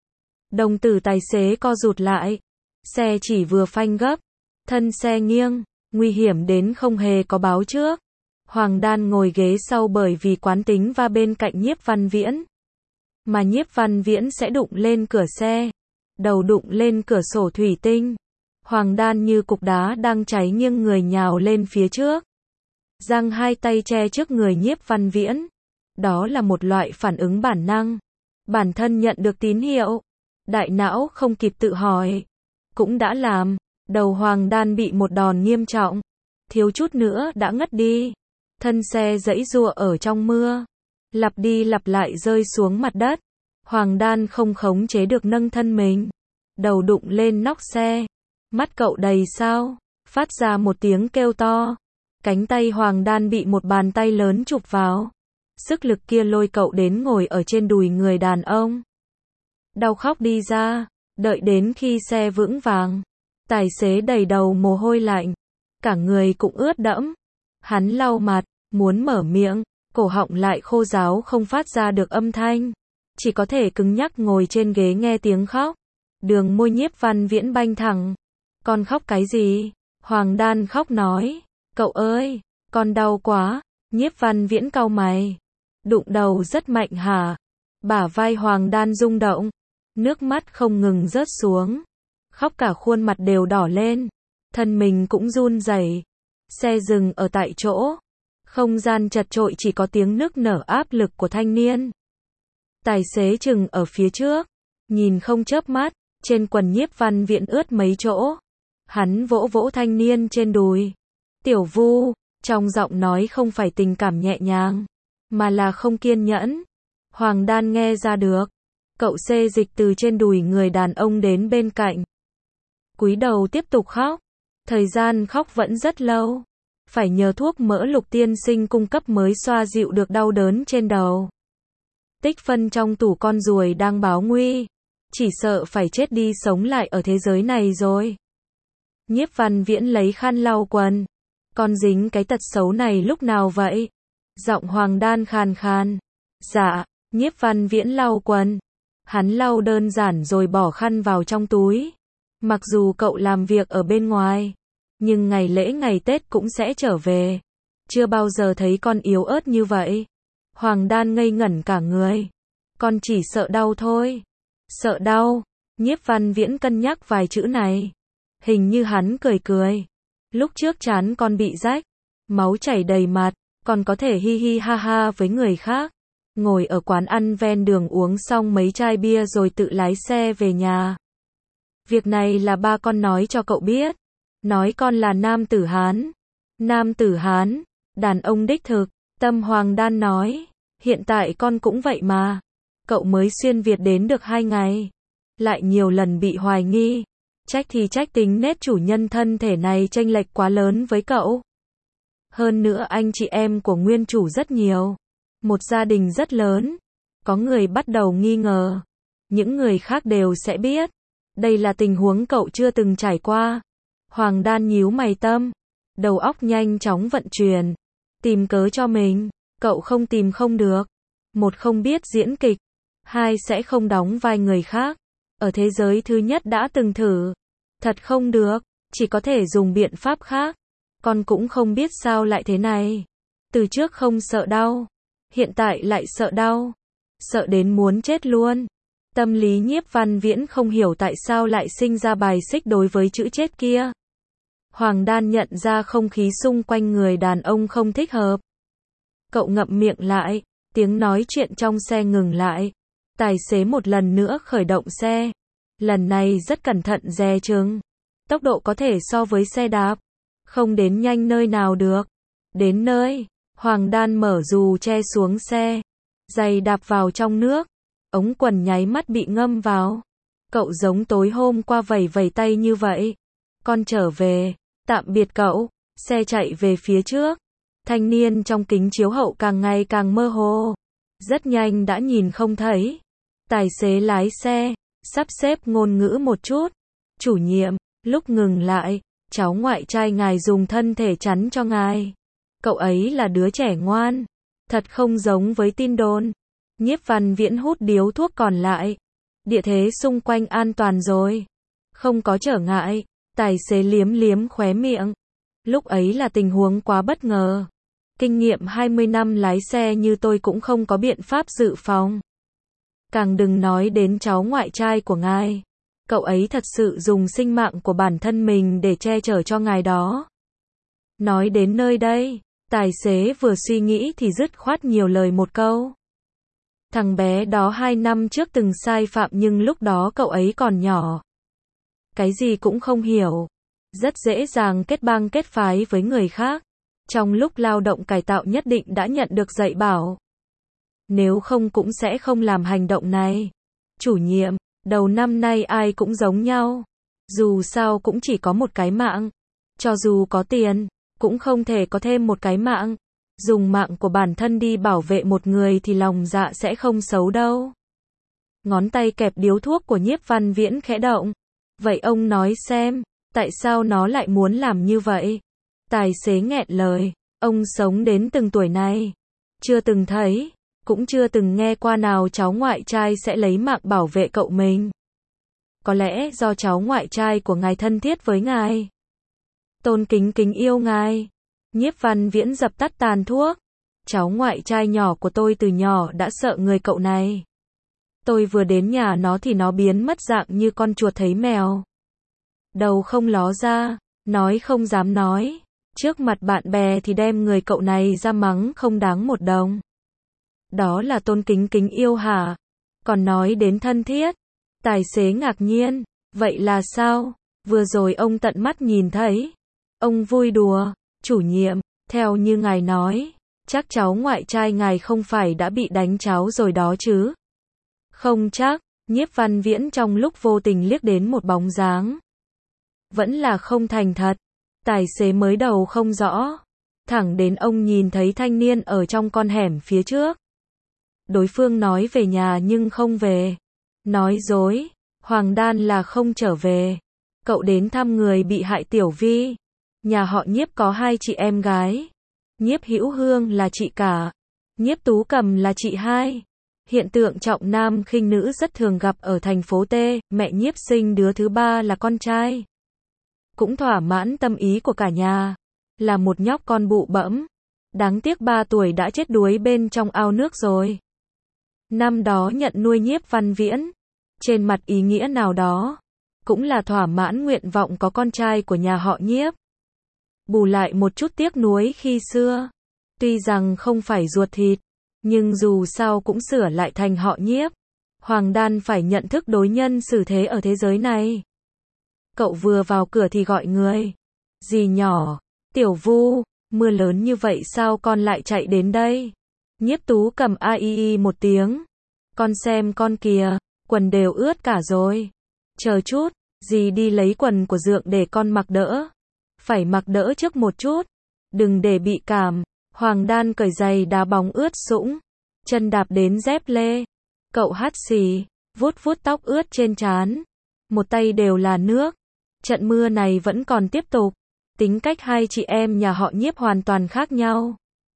Đồng tử tài xế co rụt lại, xe chỉ vừa phanh gấp, thân xe nghiêng, nguy hiểm đến không hề có báo trước. Hoàng Đan ngồi ghế sau bởi vì quán tính va bên cạnh Nhiếp Văn Viễn. Mà Nhiếp Văn Viễn sẽ đụng lên cửa xe, đầu đụng lên cửa sổ thủy tinh. Hoàng Đan như cục đá đang cháy nghiêng người nhào lên phía trước. Giang hai tay che trước người Nhiếp Văn Viễn. Đó là một loại phản ứng bản năng. Bản thân nhận được tín hiệu. Đại não không kịp tự hỏi. Cũng đã làm. Đầu Hoàng Đan bị một đòn nghiêm trọng. Thiếu chút nữa đã ngất đi. Thân xe giãy giụa ở trong mưa. Lặp đi lặp lại rơi xuống mặt đất. Hoàng Đan không khống chế được nâng thân mình. Đầu đụng lên nóc xe. Mắt cậu đầy sao. Phát ra một tiếng kêu to. Cánh tay Hoàng Đan bị một bàn tay lớn chụp vào. Sức lực kia lôi cậu đến ngồi ở trên đùi người đàn ông. Đau khóc đi ra. Đợi đến khi xe vững vàng. Tài xế đầy đầu mồ hôi lạnh. Cả người cũng ướt đẫm. Hắn lau mặt, muốn mở miệng. cổ họng lại khô ráo không phát ra được âm thanh, chỉ có thể cứng nhắc ngồi trên ghế nghe tiếng khóc. Đường môi Nhiếp Văn Viễn banh thẳng. Con khóc cái gì? Hoàng Đan khóc nói. Cậu ơi, con đau quá. Nhiếp Văn Viễn cau mày. Đụng đầu rất mạnh hả? Bả vai Hoàng Đan rung động. Nước mắt không ngừng rớt xuống. Khóc cả khuôn mặt đều đỏ lên. Thân mình cũng run rẩy. Xe dừng ở tại chỗ. Không gian chật chội chỉ có tiếng nức nở áp lực của thanh niên. Tài xế chừng ở phía trước. Nhìn không chớp mắt. Trên quần Nhiếp Văn Viễn ướt mấy chỗ. Hắn vỗ vỗ thanh niên trên đùi. Tiểu Vu, trong giọng nói không phải tình cảm nhẹ nhàng, mà là không kiên nhẫn. Hoàng Đan nghe ra được. Cậu xê dịch từ trên đùi người đàn ông đến bên cạnh. Cúi đầu tiếp tục khóc. Thời gian khóc vẫn rất lâu. Phải nhờ thuốc mỡ Lục tiên sinh cung cấp mới xoa dịu được đau đớn trên đầu. Tích phân trong tủ con ruồi đang báo nguy. Chỉ sợ phải chết đi sống lại ở thế giới này rồi. Nhiếp Văn Viễn lấy khăn lau quần. Con dính cái tật xấu này lúc nào vậy? Giọng Hoàng Đan khàn khàn. Dạ, Nhiếp Văn Viễn lau quần. Hắn lau đơn giản rồi bỏ khăn vào trong túi. Mặc dù cậu làm việc ở bên ngoài, nhưng ngày lễ ngày Tết cũng sẽ trở về. Chưa bao giờ thấy con yếu ớt như vậy. Hoàng Đan ngây ngẩn cả người. Con chỉ sợ đau thôi. Sợ đau. Nhiếp Văn Viễn cân nhắc vài chữ này. Hình như hắn cười cười. Lúc trước trán con bị rách, máu chảy đầy mặt, còn có thể hi hi ha ha với người khác. Ngồi ở quán ăn ven đường uống xong mấy chai bia rồi tự lái xe về nhà. Việc này là ba con nói cho cậu biết. Nói con là nam tử Hán. Nam tử Hán, đàn ông đích thực. Tâm Hoàng Đan nói. Hiện tại con cũng vậy mà. Cậu mới xuyên Việt đến được 2 ngày. Lại nhiều lần bị hoài nghi. Trách thì trách tính nết chủ nhân thân thể này chênh lệch quá lớn với cậu. Hơn nữa anh chị em của nguyên chủ rất nhiều. Một gia đình rất lớn. Có người bắt đầu nghi ngờ. Những người khác đều sẽ biết. Đây là tình huống cậu chưa từng trải qua. Hoàng Đan nhíu mày tâm. Đầu óc nhanh chóng vận chuyển. Tìm cớ cho mình. Cậu không tìm không được. Một, không biết diễn kịch. Hai, sẽ không đóng vai người khác. Ở thế giới thứ nhất đã từng thử. Thật không được. Chỉ có thể dùng biện pháp khác. Con cũng không biết sao lại thế này. Từ trước không sợ đau. Hiện tại lại sợ đau. Sợ đến muốn chết luôn. Tâm lý Nhiếp Văn Viễn không hiểu tại sao lại sinh ra bài xích đối với chữ chết kia. Hoàng Đan nhận ra không khí xung quanh người đàn ông không thích hợp. Cậu ngậm miệng lại. Tiếng nói chuyện trong xe ngừng lại. Tài xế một lần nữa khởi động xe. Lần này rất cẩn thận dè chừng. Tốc độ có thể so với xe đạp. Không đến nhanh nơi nào được. Đến nơi, Hoàng Đan mở dù che xuống xe. Giày đạp vào trong nước. Ống quần nháy mắt bị ngâm vào. Cậu giống tối hôm qua vẩy vẩy tay như vậy. Con trở về. Tạm biệt cậu. Xe chạy về phía trước. Thanh niên trong kính chiếu hậu càng ngày càng mơ hồ. Rất nhanh đã nhìn không thấy. Tài xế lái xe. Sắp xếp ngôn ngữ một chút. Chủ nhiệm, lúc ngừng lại. Cháu ngoại trai ngài dùng thân thể chắn cho ngài. Cậu ấy là đứa trẻ ngoan. Thật không giống với tin đồn. Nhiếp Văn Viễn hút điếu thuốc còn lại. Địa thế xung quanh an toàn rồi. Không có trở ngại. Tài xế liếm liếm khóe miệng. Lúc ấy là tình huống quá bất ngờ. Kinh nghiệm 20 năm lái xe như tôi cũng không có biện pháp dự phòng. Càng đừng nói đến cháu ngoại trai của ngài. Cậu ấy thật sự dùng sinh mạng của bản thân mình để che chở cho ngài đó. Nói đến nơi đây, tài xế vừa suy nghĩ thì dứt khoát nhiều lời một câu. Thằng bé đó 2 năm trước từng sai phạm nhưng lúc đó cậu ấy còn nhỏ. Cái gì cũng không hiểu. Rất dễ dàng kết bang kết phái với người khác. Trong lúc lao động cải tạo nhất định đã nhận được dạy bảo. Nếu không cũng sẽ không làm hành động này. Chủ nhiệm, đầu năm nay ai cũng giống nhau. Dù sao cũng chỉ có một cái mạng. Cho dù có tiền, cũng không thể có thêm một cái mạng. Dùng mạng của bản thân đi bảo vệ một người thì lòng dạ sẽ không xấu đâu. Ngón tay kẹp điếu thuốc của Nhiếp Văn Viễn khẽ động. Vậy ông nói xem, tại sao nó lại muốn làm như vậy? Tài xế nghẹn lời. Ông sống đến từng tuổi này. chưa từng thấy, cũng chưa từng nghe qua nào cháu ngoại trai sẽ lấy mạng bảo vệ cậu mình. Có lẽ do cháu ngoại trai của ngài thân thiết với ngài. Tôn kính kính yêu ngài. Nhiếp Văn Viễn dập tắt tàn thuốc. Cháu ngoại trai nhỏ của tôi từ nhỏ đã sợ người cậu này. Tôi vừa đến nhà nó thì nó biến mất dạng như con chuột thấy mèo. Đầu không ló ra, nói không dám nói. Trước mặt bạn bè thì đem người cậu này ra mắng không đáng một đồng. Đó là tôn kính kính yêu hả? Còn nói đến thân thiết. Tài xế ngạc nhiên. Vậy là sao? Vừa rồi ông tận mắt nhìn thấy. Ông vui đùa. Chủ nhiệm, theo như ngài nói, chắc cháu ngoại trai ngài không phải đã bị đánh cháu rồi đó chứ? Không chắc. Nhiếp Văn Viễn trong lúc vô tình liếc đến một bóng dáng. Vẫn là không thành thật. Tài xế mới đầu không rõ. Thẳng đến ông nhìn thấy thanh niên ở trong con hẻm phía trước. Đối phương nói về nhà nhưng không về. Nói dối. Hoàng Đan là không trở về. Cậu đến thăm người bị hại Tiểu Vi. Nhà họ Nhiếp có 2 chị em gái. Nhiếp Hữu Hương là chị cả. Nhiếp Tú Cầm là chị hai. Hiện tượng trọng nam khinh nữ rất thường gặp ở thành phố T. Mẹ Nhiếp sinh đứa thứ 3 là con trai. Cũng thỏa mãn tâm ý của cả nhà. Là một nhóc con bụ bẫm. Đáng tiếc 3 tuổi đã chết đuối bên trong ao nước rồi. Năm đó nhận nuôi Nhiếp Văn Viễn. Trên mặt ý nghĩa nào đó. Cũng là thỏa mãn nguyện vọng có con trai của nhà họ Nhiếp. Bù lại một chút tiếc nuối khi xưa. Tuy rằng không phải ruột thịt. Nhưng dù sao cũng sửa lại thành họ Nhiếp. Hoàng Đan phải nhận thức đối nhân xử thế ở thế giới này. Cậu vừa vào cửa thì gọi người. Dì nhỏ, Tiểu Vu, mưa lớn như vậy sao con lại chạy đến đây? Nhiếp Tú Cầm ai một tiếng. Con xem con kìa, quần đều ướt cả rồi. Chờ chút, dì đi lấy quần của Dượng để con mặc đỡ. Phải mặc đỡ trước một chút. Đừng để bị cảm. Hoàng Đan cởi giày đá bóng ướt sũng. Chân đạp đến dép lê. Cậu hắt xì, vuốt vuốt tóc ướt trên trán. Một tay đều là nước. Trận mưa này vẫn còn tiếp tục. Tính cách 2 chị em nhà họ Nhiếp hoàn toàn khác nhau.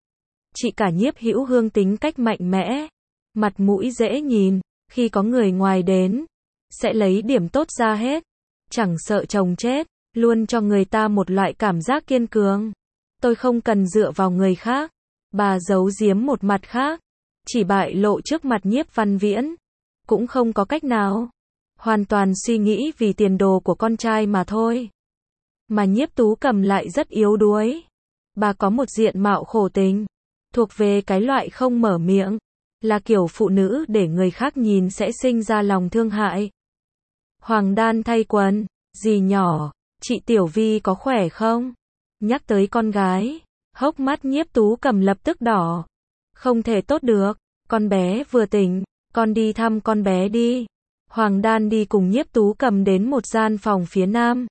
Chị cả Nhiếp Hữu Hương tính cách mạnh mẽ. Mặt mũi dễ nhìn. Khi có người ngoài đến, sẽ lấy điểm tốt ra hết. Chẳng sợ chồng chết. Luôn cho người ta một loại cảm giác kiên cường. Tôi không cần dựa vào người khác. Bà giấu giếm một mặt khác. Chỉ bại lộ trước mặt Nhiếp Văn Viễn. Cũng không có cách nào. Hoàn toàn suy nghĩ vì tiền đồ của con trai mà thôi. Mà Nhiếp Tú Cầm lại rất yếu đuối. Bà có một diện mạo khổ tình. Thuộc về cái loại không mở miệng. Là kiểu phụ nữ để người khác nhìn sẽ sinh ra lòng thương hại. Hoàng Đan thay quần. Dì nhỏ, chị Tiểu Vi có khỏe không? Nhắc tới con gái. Hốc mắt Nhiếp Tú Cầm lập tức đỏ. Không thể tốt được. Con bé vừa tỉnh. Con đi thăm con bé đi. Hoàng Đan đi cùng Nhiếp Tú Cầm đến một gian phòng phía nam.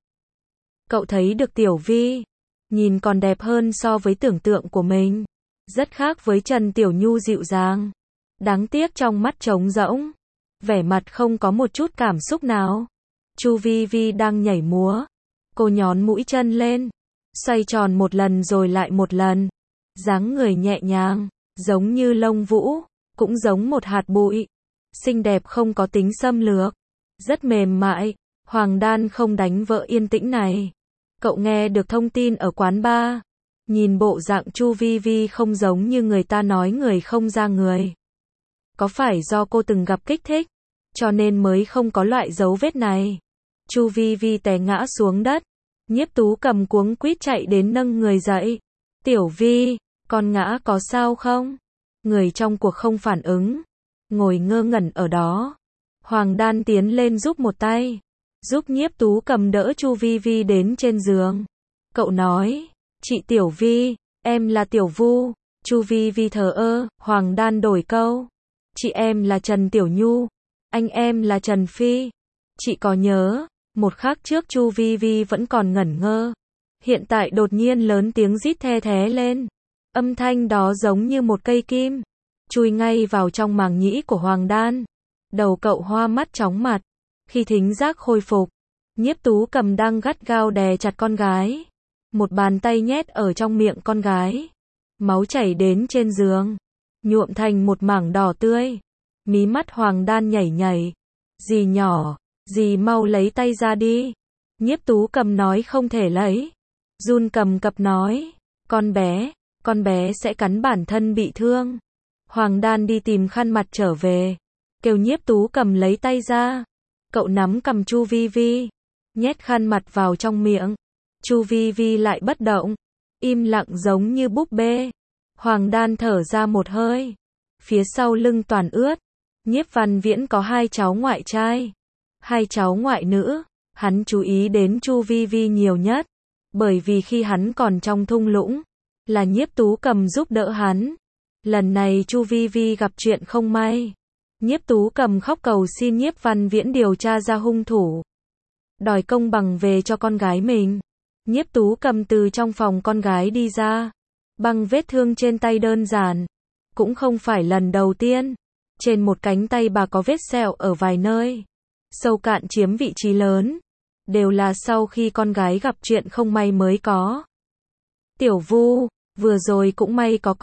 Cậu thấy được Tiểu Vi. Nhìn còn đẹp hơn so với tưởng tượng của mình. Rất khác với Trần Tiểu Nhu dịu dàng. Đáng tiếc trong mắt trống rỗng. Vẻ mặt không có một chút cảm xúc nào. Chu Vi Vi đang nhảy múa. Cô nhón mũi chân lên. Xoay tròn một lần rồi lại một lần. Dáng người nhẹ nhàng. Giống như lông vũ. Cũng giống một hạt bụi. Xinh đẹp không có tính xâm lược. Rất mềm mại. Hoàng Đan không đánh vỡ yên tĩnh này. Cậu nghe được thông tin ở quán bar. Nhìn bộ dạng Chu Vi Vi không giống như người ta nói người không ra người. Có phải do cô từng gặp kích thích, cho nên mới không có loại dấu vết này? Chu Vi Vi té ngã xuống đất. Nhiếp Tú Cầm cuống quýt chạy đến nâng người dậy. Tiểu Vi, con ngã có sao không? Người trong cuộc không phản ứng. Ngồi ngơ ngẩn ở đó. Hoàng Đan tiến lên giúp một tay. Giúp Nhiếp Tú Cầm đỡ Chu Vi Vi đến trên giường. Cậu nói, chị Tiểu Vi, em là Tiểu Vu. Chu Vi Vi thờ ơ. Hoàng Đan đổi câu. Chị em là Trần Tiểu Nhu. Anh em là Trần Phi. Chị có nhớ, một khắc trước Chu Vi Vi vẫn còn ngẩn ngơ. Hiện tại đột nhiên lớn tiếng rít the thé lên. Âm thanh đó giống như một cây kim. Chui ngay vào trong màng nhĩ của Hoàng Đan. Đầu cậu hoa mắt chóng mặt. Khi thính giác khôi phục, Nhiếp Tú Cầm đang gắt gao đè chặt con gái. Một bàn tay nhét ở trong miệng con gái. Máu chảy đến trên giường. nhuộm thành một mảng đỏ tươi. Mí mắt Hoàng Đan nhảy nhảy. Dì nhỏ, dì mau lấy tay ra đi. Nhiếp Tú Cầm nói không thể lấy. Run cầm cập nói, con bé sẽ cắn bản thân bị thương. Hoàng Đan đi tìm khăn mặt trở về, kêu Nhiếp Tú Cầm lấy tay ra. Cậu nắm cầm Chu Vi Vi, nhét khăn mặt vào trong miệng. Chu Vi Vi lại bất động, im lặng giống như búp bê. Hoàng Đan thở ra một hơi, phía sau lưng toàn ướt. Nhiếp Văn Viễn có 2 cháu ngoại trai, 2 cháu ngoại nữ. Hắn chú ý đến Chu Vi Vi nhiều nhất, bởi vì khi hắn còn trong thung lũng, là Nhiếp Tú Cầm giúp đỡ hắn. Lần này Chu Vi Vi gặp chuyện không may. Nhiếp Tú Cầm khóc cầu xin Nhiếp Văn Viễn điều tra ra hung thủ, đòi công bằng về cho con gái mình. Nhiếp Tú Cầm từ trong phòng con gái đi ra, băng vết thương trên tay đơn giản, cũng không phải lần đầu tiên. Trên một cánh tay bà có vết sẹo ở vài nơi, sâu cạn chiếm vị trí lớn, đều là sau khi con gái gặp chuyện không may mới có. Tiểu Vu, vừa rồi cũng may có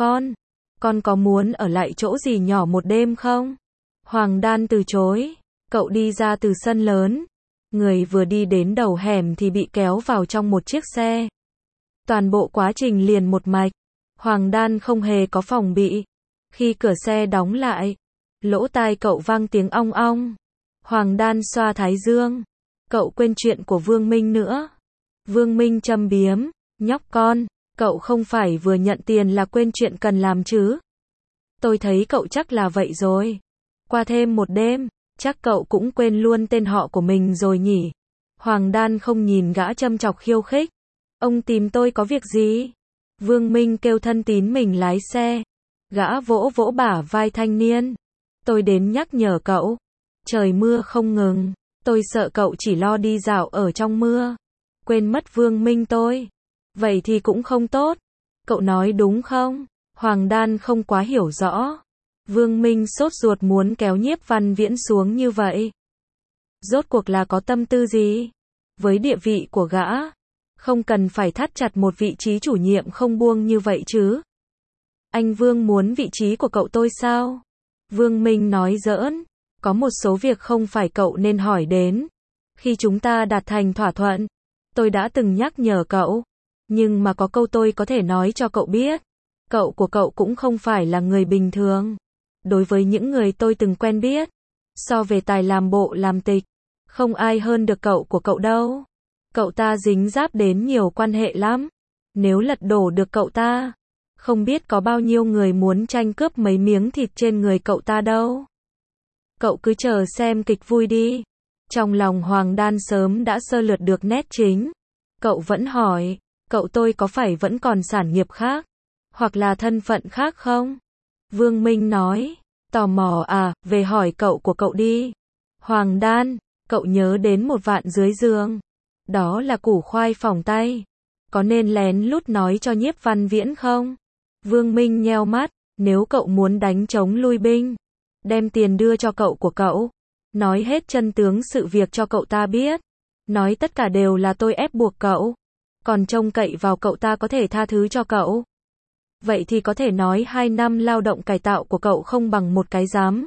con có muốn ở lại chỗ dì nhỏ một đêm không? Hoàng Đan từ chối. Cậu đi ra từ sân lớn, người vừa đi đến đầu hẻm thì bị kéo vào trong một chiếc xe. Toàn bộ quá trình liền một mạch, Hoàng Đan không hề có phòng bị. Khi cửa xe đóng lại, lỗ tai cậu vang tiếng ong ong. Hoàng Đan xoa thái dương, cậu quên chuyện của Vương Minh nữa. Vương Minh châm biếm, nhóc con, cậu không phải vừa nhận tiền là quên chuyện cần làm chứ? Tôi thấy cậu chắc là vậy rồi. Qua thêm một đêm, chắc cậu cũng quên luôn tên họ của mình rồi nhỉ? Hoàng Đan không nhìn gã châm chọc khiêu khích. Ông tìm tôi có việc gì? Vương Minh kêu thân tín mình lái xe. Gã vỗ vỗ bả vai thanh niên. Tôi đến nhắc nhở cậu. Trời mưa không ngừng. Tôi sợ cậu chỉ lo đi dạo ở trong mưa, quên mất Vương Minh tôi. Vậy thì cũng không tốt. Cậu nói đúng không? Hoàng Đan không quá hiểu rõ. Vương Minh sốt ruột muốn kéo Nhiếp Văn Viễn xuống như vậy. Rốt cuộc là có tâm tư gì? Với địa vị của gã, không cần phải thắt chặt một vị trí chủ nhiệm không buông như vậy chứ. Anh Vương muốn vị trí của cậu tôi sao? Vương Minh nói giỡn. Có một số việc không phải cậu nên hỏi đến. Khi chúng ta đạt thành thỏa thuận, tôi đã từng nhắc nhở cậu. Nhưng mà có câu tôi có thể nói cho cậu biết. Cậu của cậu cũng không phải là người bình thường. Đối với những người tôi từng quen biết, so về tài làm bộ làm tịch, không ai hơn được cậu của cậu đâu. Cậu ta dính dáp đến nhiều quan hệ lắm. Nếu lật đổ được cậu ta, không biết có bao nhiêu người muốn tranh cướp mấy miếng thịt trên người cậu ta đâu. Cậu cứ chờ xem kịch vui đi. Trong lòng Hoàng Đan sớm đã sơ lược được nét chính. Cậu vẫn hỏi, cậu tôi có phải vẫn còn sản nghiệp khác, hoặc là thân phận khác không? Vương Minh nói, tò mò à, về hỏi cậu của cậu đi. Hoàng Đan, cậu nhớ đến một vạn dưới giường. Đó là củ khoai phỏng tay. Có nên lén lút nói cho Nhiếp Văn Viễn không? Vương Minh nheo mắt, nếu cậu muốn đánh chống lui binh, đem tiền đưa cho cậu của cậu, nói hết chân tướng sự việc cho cậu ta biết, nói tất cả đều là tôi ép buộc cậu, còn trông cậy vào cậu ta có thể tha thứ cho cậu. Vậy thì có thể nói 2 năm lao động cải tạo của cậu không bằng một cái giám.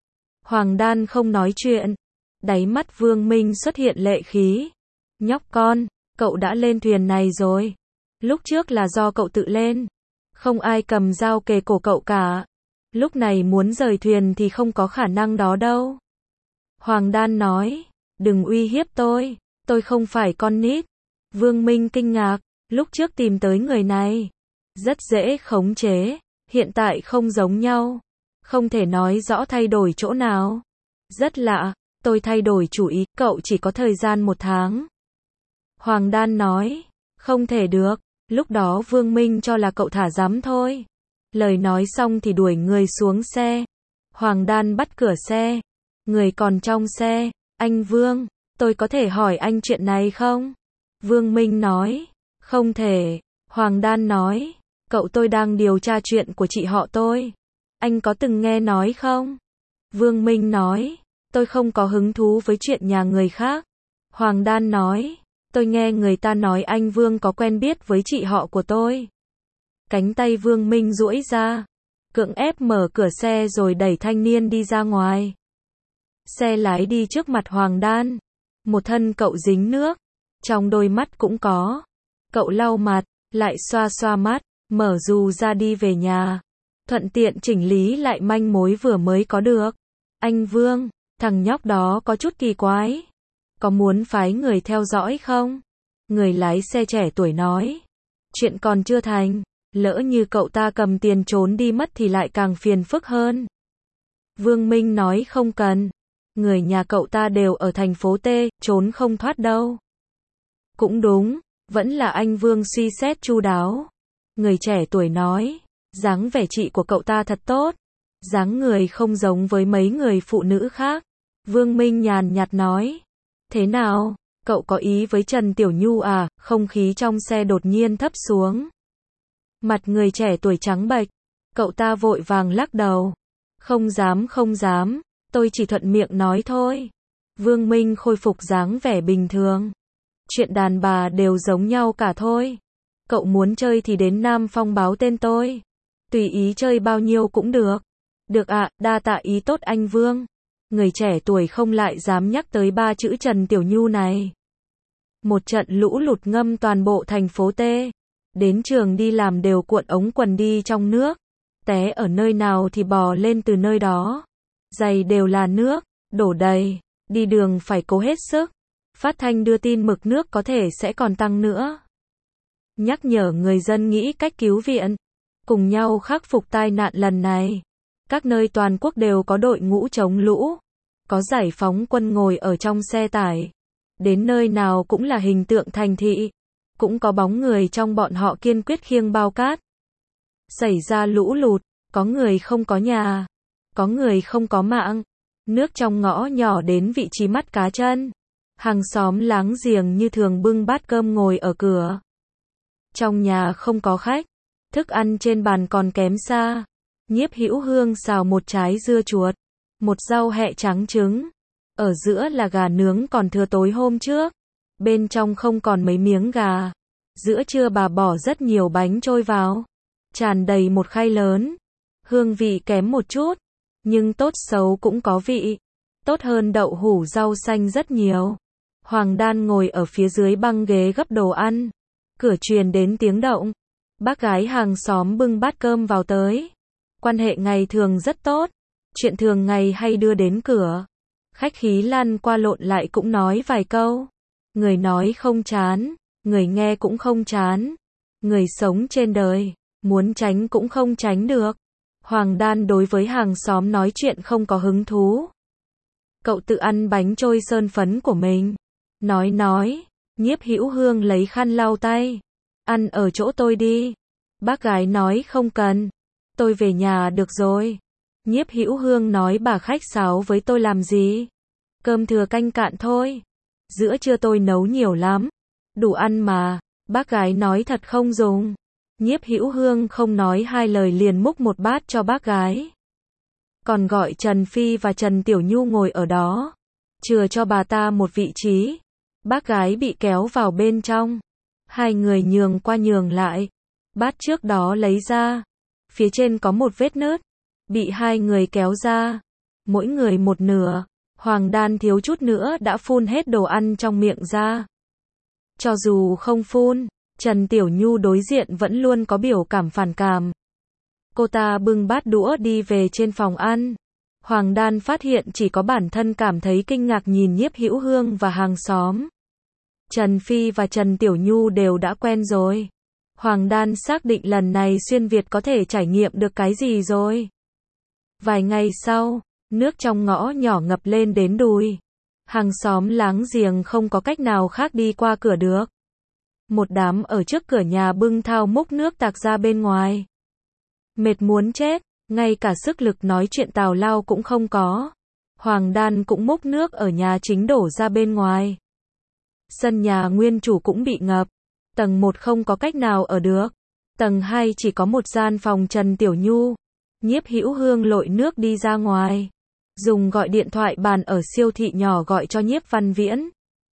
Hoàng Đan không nói chuyện. Đáy mắt Vương Minh xuất hiện lệ khí. Nhóc con, cậu đã lên thuyền này rồi. Lúc trước là do cậu tự lên. Không ai cầm dao kề cổ cậu cả. Lúc này muốn rời thuyền thì không có khả năng đó đâu. Hoàng Đan nói, đừng uy hiếp tôi không phải con nít. Vương Minh kinh ngạc, lúc trước tìm tới người này, rất dễ khống chế, hiện tại không giống nhau. Không thể nói rõ thay đổi chỗ nào. Rất lạ, tôi thay đổi chủ ý, cậu chỉ có thời gian 1 tháng. Hoàng Đan nói, không thể được, lúc đó Vương Minh cho là cậu thả dám thôi. Lời nói xong thì đuổi người xuống xe. Hoàng Đan bắt cửa xe. Người còn trong xe, anh Vương, tôi có thể hỏi anh chuyện này không? Vương Minh nói, không thể. Hoàng Đan nói, cậu tôi đang điều tra chuyện của chị họ tôi. Anh có từng nghe nói không? Vương Minh nói, tôi không có hứng thú với chuyện nhà người khác. Hoàng Đan nói, tôi nghe người ta nói anh Vương có quen biết với chị họ của tôi. Cánh tay Vương Minh duỗi ra. cưỡng ép mở cửa xe rồi đẩy thanh niên đi ra ngoài. Xe lái đi trước mặt Hoàng Đan. Một thân cậu dính nước, trong đôi mắt cũng có. Cậu lau mặt, lại xoa xoa mắt, mở dù ra đi về nhà. Thuận tiện chỉnh lý lại manh mối vừa mới có được. Anh Vương, thằng nhóc đó có chút kỳ quái. Có muốn phái người theo dõi không? Người lái xe trẻ tuổi nói. Chuyện còn chưa thành, lỡ như cậu ta cầm tiền trốn đi mất thì lại càng phiền phức hơn. Vương Minh nói không cần. Người nhà cậu ta đều ở thành phố T, trốn không thoát đâu. Cũng đúng, vẫn là anh Vương suy xét chu đáo. Người trẻ tuổi nói, dáng vẻ chị của cậu ta thật tốt. Dáng người không giống với mấy người phụ nữ khác. Vương Minh nhàn nhạt nói. Thế nào, cậu có ý với Trần Tiểu Nhu à? Không khí trong xe đột nhiên thấp xuống. Mặt người trẻ tuổi trắng bệch. Cậu ta vội vàng lắc đầu. Không dám không dám, tôi chỉ thuận miệng nói thôi. Vương Minh khôi phục dáng vẻ bình thường. Chuyện đàn bà đều giống nhau cả thôi. Cậu muốn chơi thì đến Nam Phong báo tên tôi. Tùy ý chơi bao nhiêu cũng được. Được ạ, đa tạ ý tốt anh Vương. Người trẻ tuổi không lại dám nhắc tới ba chữ Trần Tiểu Nhu này. Một trận lũ lụt ngâm toàn bộ thành phố T. Đến trường đi làm đều cuộn ống quần đi trong nước. Té ở nơi nào thì bò lên từ nơi đó. Giày đều là nước, đổ đầy. Đi đường phải cố hết sức. Phát thanh đưa tin mực nước có thể sẽ còn tăng nữa. Nhắc nhở người dân nghĩ cách cứu viện. Cùng nhau khắc phục tai nạn lần này. Các nơi toàn quốc đều có đội ngũ chống lũ. Có giải phóng quân ngồi ở trong xe tải. Đến nơi nào cũng là hình tượng thành thị. Cũng có bóng người trong bọn họ kiên quyết khiêng bao cát. Xảy ra lũ lụt, có người không có nhà. Có người không có mạng. Nước trong ngõ nhỏ đến vị trí mắt cá chân. Hàng xóm láng giềng như thường bưng bát cơm ngồi ở cửa. Trong nhà không có khách. Thức ăn trên bàn còn kém xa. Nhiếp Hữu Hương xào một trái dưa chuột. Một rau hẹ trắng trứng. Ở giữa là gà nướng còn thừa tối hôm trước. Bên trong không còn mấy miếng gà. Giữa trưa bà bỏ rất nhiều bánh trôi vào. Tràn đầy một khay lớn. Hương vị kém một chút. Nhưng tốt xấu cũng có vị. Tốt hơn đậu hũ rau xanh rất nhiều. Hoàng Đan ngồi ở phía dưới băng ghế gấp đồ ăn. Cửa truyền đến tiếng động. Bác gái hàng xóm bưng bát cơm vào tới. Quan hệ ngày thường rất tốt. Chuyện thường ngày hay đưa đến cửa. Khách khí lăn qua lộn lại cũng nói vài câu. Người nói không chán. Người nghe cũng không chán. Người sống trên đời. Muốn tránh cũng không tránh được. Hoàng Đan đối với hàng xóm nói chuyện không có hứng thú. Cậu tự ăn bánh trôi sơn phấn của mình. Nói. Nhiếp Hữu Hương lấy khăn lau tay. Ăn ở chỗ tôi đi. Bác gái nói không cần. Tôi về nhà được rồi. Nhiếp Hữu Hương nói bà khách sáo với tôi làm gì. Cơm thừa canh cạn thôi. Giữa trưa tôi nấu nhiều lắm. Đủ ăn mà. Bác gái nói thật không dùng. Nhiếp Hữu Hương không nói hai lời liền múc một bát cho bác gái. Còn gọi Trần Phi và Trần Tiểu Nhu ngồi ở đó. Chừa cho bà ta một vị trí. Bác gái bị kéo vào bên trong. Hai người nhường qua nhường lại. Bát trước đó lấy ra. Phía trên có một vết nứt. Bị hai người kéo ra. Mỗi người một nửa. Hoàng Đan thiếu chút nữa đã phun hết đồ ăn trong miệng ra. Cho dù không phun, Trần Tiểu Nhu đối diện vẫn luôn có biểu cảm phản cảm. Cô ta bưng bát đũa đi về trên phòng ăn. Hoàng Đan phát hiện chỉ có bản thân cảm thấy kinh ngạc nhìn Nhiếp Hữu Hương và hàng xóm. Trần Phi và Trần Tiểu Nhu đều đã quen rồi. Hoàng Đan xác định lần này xuyên Việt có thể trải nghiệm được cái gì rồi. Vài ngày sau, nước trong ngõ nhỏ ngập lên đến đùi. Hàng xóm láng giềng không có cách nào khác đi qua cửa được. Một đám ở trước cửa nhà bưng thao múc nước tạt ra bên ngoài. Mệt muốn chết, ngay cả sức lực nói chuyện tào lao cũng không có. Hoàng Đan cũng múc nước ở nhà chính đổ ra bên ngoài. Sân nhà nguyên chủ cũng bị ngập. Tầng 1 không có cách nào ở được. Tầng 2 chỉ có một gian phòng Trần Tiểu Nhu. Nhiếp Hữu Hương lội nước đi ra ngoài. Dùng gọi điện thoại bàn ở siêu thị nhỏ gọi cho Nhiếp Văn Viễn.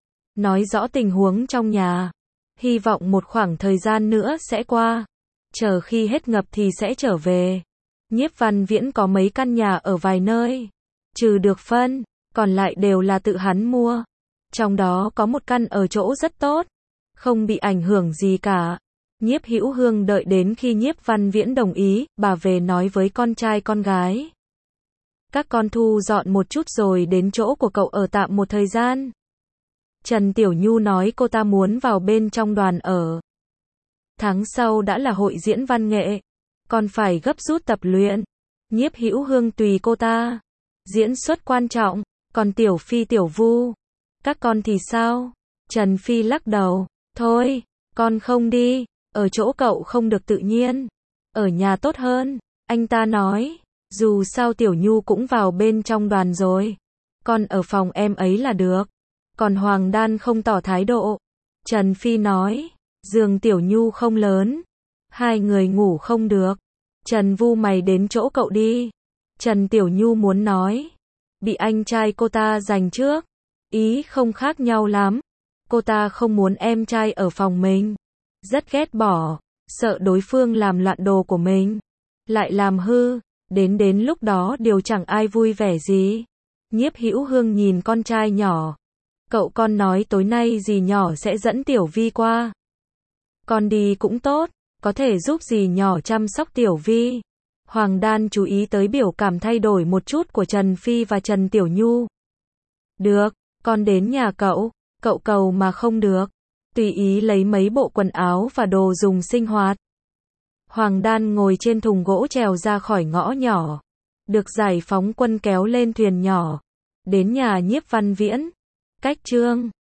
Nói rõ tình huống trong nhà. Hy vọng một khoảng thời gian nữa sẽ qua. Chờ khi hết ngập thì sẽ trở về. Nhiếp Văn Viễn có mấy căn nhà ở vài nơi. Trừ được phân, còn lại đều là tự hắn mua. Trong đó có một căn ở chỗ rất tốt, không bị ảnh hưởng gì cả. Nhiếp Hữu Hương đợi đến khi Nhiếp Văn Viễn đồng ý, bà về nói với con trai con gái. Các con thu dọn một chút rồi đến chỗ của cậu ở tạm một thời gian. Trần Tiểu Nhu nói cô ta muốn vào bên trong đoàn ở. Tháng sau đã là hội diễn văn nghệ, còn phải gấp rút tập luyện. Nhiếp Hữu Hương tùy cô ta. Diễn xuất quan trọng, còn Tiểu Phi Tiểu Vu, các con thì sao? Trần Phi lắc đầu, thôi, con không đi, ở chỗ cậu không được tự nhiên, ở nhà tốt hơn. Anh ta nói, dù sao Tiểu Nhu cũng vào bên trong đoàn rồi, con ở phòng em ấy là được. Còn Hoàng Đan không tỏ thái độ. Trần Phi nói, giường Tiểu Nhu không lớn, hai người ngủ không được. Trần Vu mày đến chỗ cậu đi. Trần Tiểu Nhu muốn nói, bị anh trai cô ta giành trước, ý không khác nhau lắm. Cô ta không muốn em trai ở phòng mình, rất ghét bỏ, sợ đối phương làm loạn đồ của mình, lại làm hư, đến lúc đó điều chẳng ai vui vẻ gì. Nhiếp Hữu Hương nhìn con trai nhỏ, cậu con nói tối nay dì nhỏ sẽ dẫn Tiểu Vi qua. Con đi cũng tốt, có thể giúp dì nhỏ chăm sóc Tiểu Vi. Hoàng Đan chú ý tới biểu cảm thay đổi một chút của Trần Phi và Trần Tiểu Nhu. Được, con đến nhà cậu, cậu cầu mà không được. Tùy ý lấy mấy bộ quần áo và đồ dùng sinh hoạt. Hoàng Đan ngồi trên thùng gỗ trèo ra khỏi ngõ nhỏ. Được giải phóng quân kéo lên thuyền nhỏ. Đến nhà Nhiếp Văn Viễn. Cách Chương